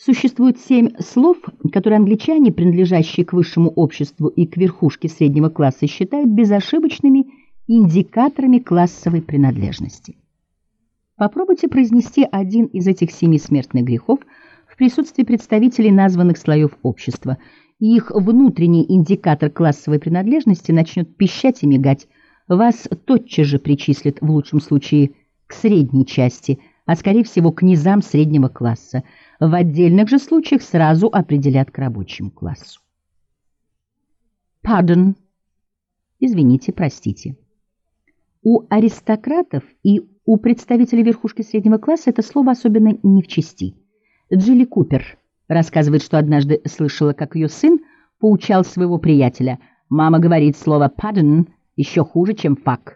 Существует 7 слов, которые англичане, принадлежащие к высшему обществу и к верхушке среднего класса, считают безошибочными индикаторами классовой принадлежности. Попробуйте произнести один из этих 7 смертных грехов в присутствии представителей названных слоев общества, и их внутренний индикатор классовой принадлежности начнет пищать и мигать. Вас тотчас же причислят, в лучшем случае, к средней части, а скорее всего к низам среднего класса. В отдельных же случаях сразу определят к рабочему классу. Pardon. Извините, простите. У аристократов и у представителей верхушки среднего класса это слово особенно не в чести. Джилли Купер рассказывает, что однажды слышала, как ее сын поучал своего приятеля. «Мама говорит, слово pardon еще хуже, чем fuck».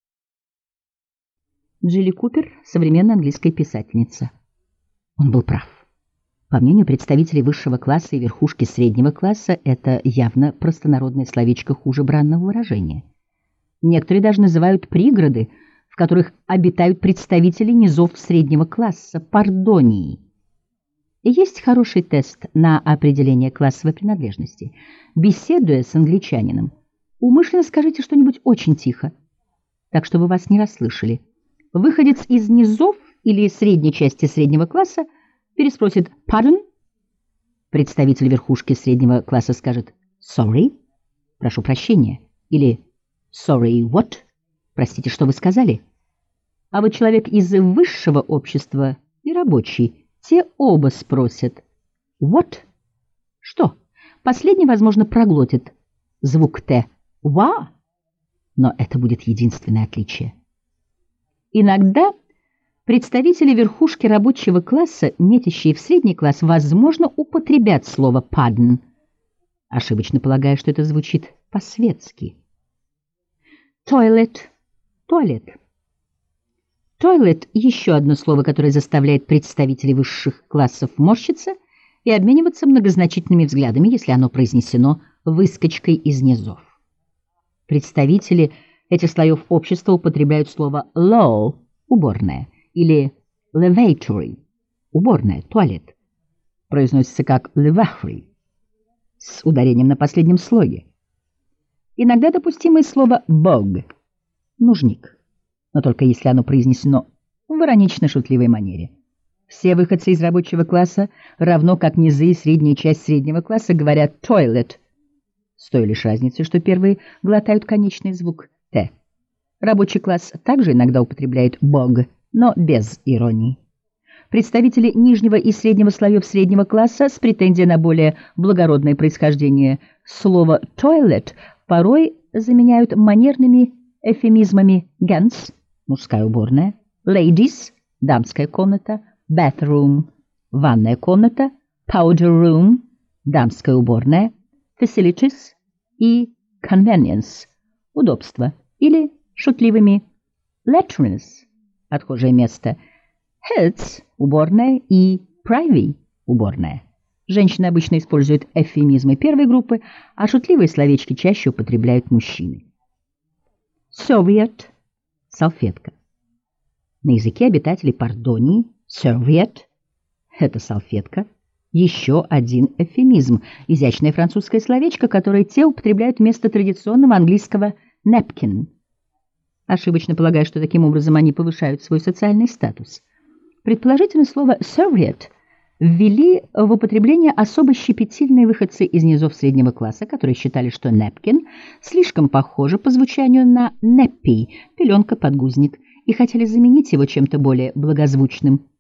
Джилли Купер – современная английская писательница. Он был прав. По мнению представителей высшего класса и верхушки среднего класса, это явно простонародное словечко хуже бранного выражения. Некоторые даже называют пригороды, в которых обитают представители низов среднего класса, пардонией. И есть хороший тест на определение классовой принадлежности. Беседуя с англичанином, умышленно скажите что-нибудь очень тихо, так чтобы вас не расслышали. Выходец из низов или средней части среднего класса переспросит «Pardon?». Представитель верхушки среднего класса скажет «Sorry?», «Прошу прощения», или «Sorry, what?», «Простите, что вы сказали?». А вот человек из высшего общества и рабочий, те оба спросят «What?». Что? Последний, возможно, проглотит звук «Т». «Ва?». Но это будет единственное отличие. Иногда представители верхушки рабочего класса, метящие в средний класс, возможно, употребят слово «pardon», ошибочно полагая, что это звучит по-светски. Toilet – туалет. Toilet – еще одно слово, которое заставляет представителей высших классов морщиться и обмениваться многозначительными взглядами, если оно произнесено выскочкой из низов. Представители этих слоев общества употребляют слово «low» – уборная, или «lavatory» – уборная, туалет. Произносится как «lavatory» с ударением на последнем слоге. Иногда допустимо и слово «bog» – нужник, но только если оно произнесено в иронично-шутливой манере. Все выходцы из рабочего класса, равно как низы и средняя часть среднего класса, говорят «toilet», с той лишь разницей, что первые глотают конечный звук «т». Рабочий класс также иногда употребляет «bog», но без иронии. Представители нижнего и среднего слоев среднего класса с претензией на более благородное происхождение слова «toilet» порой заменяют манерными эвфемизмами «gens» – мужская уборная, «ladies» – дамская комната, «bathroom» – ванная комната, «powder room» – дамская уборная, «facilities» и «convenience» – удобство, или шутливыми «latrines» – отхожее место, «heads» – уборная и «privy» – уборная. Женщины обычно используют эвфемизмы первой группы, а шутливые словечки чаще употребляют мужчины. Serviette – салфетка. На языке обитателей Пардонии serviette – это салфетка. Еще один эвфемизм – изящное французское словечко, которое те употребляют вместо традиционного английского napkin, ошибочно полагая, что таким образом они повышают свой социальный статус. Предположительно, слово serviette ввели в употребление особо щепетильные выходцы из низов среднего класса, которые считали, что napkin слишком похоже по звучанию на nappy – пеленка, подгузник, и хотели заменить его чем-то более благозвучным.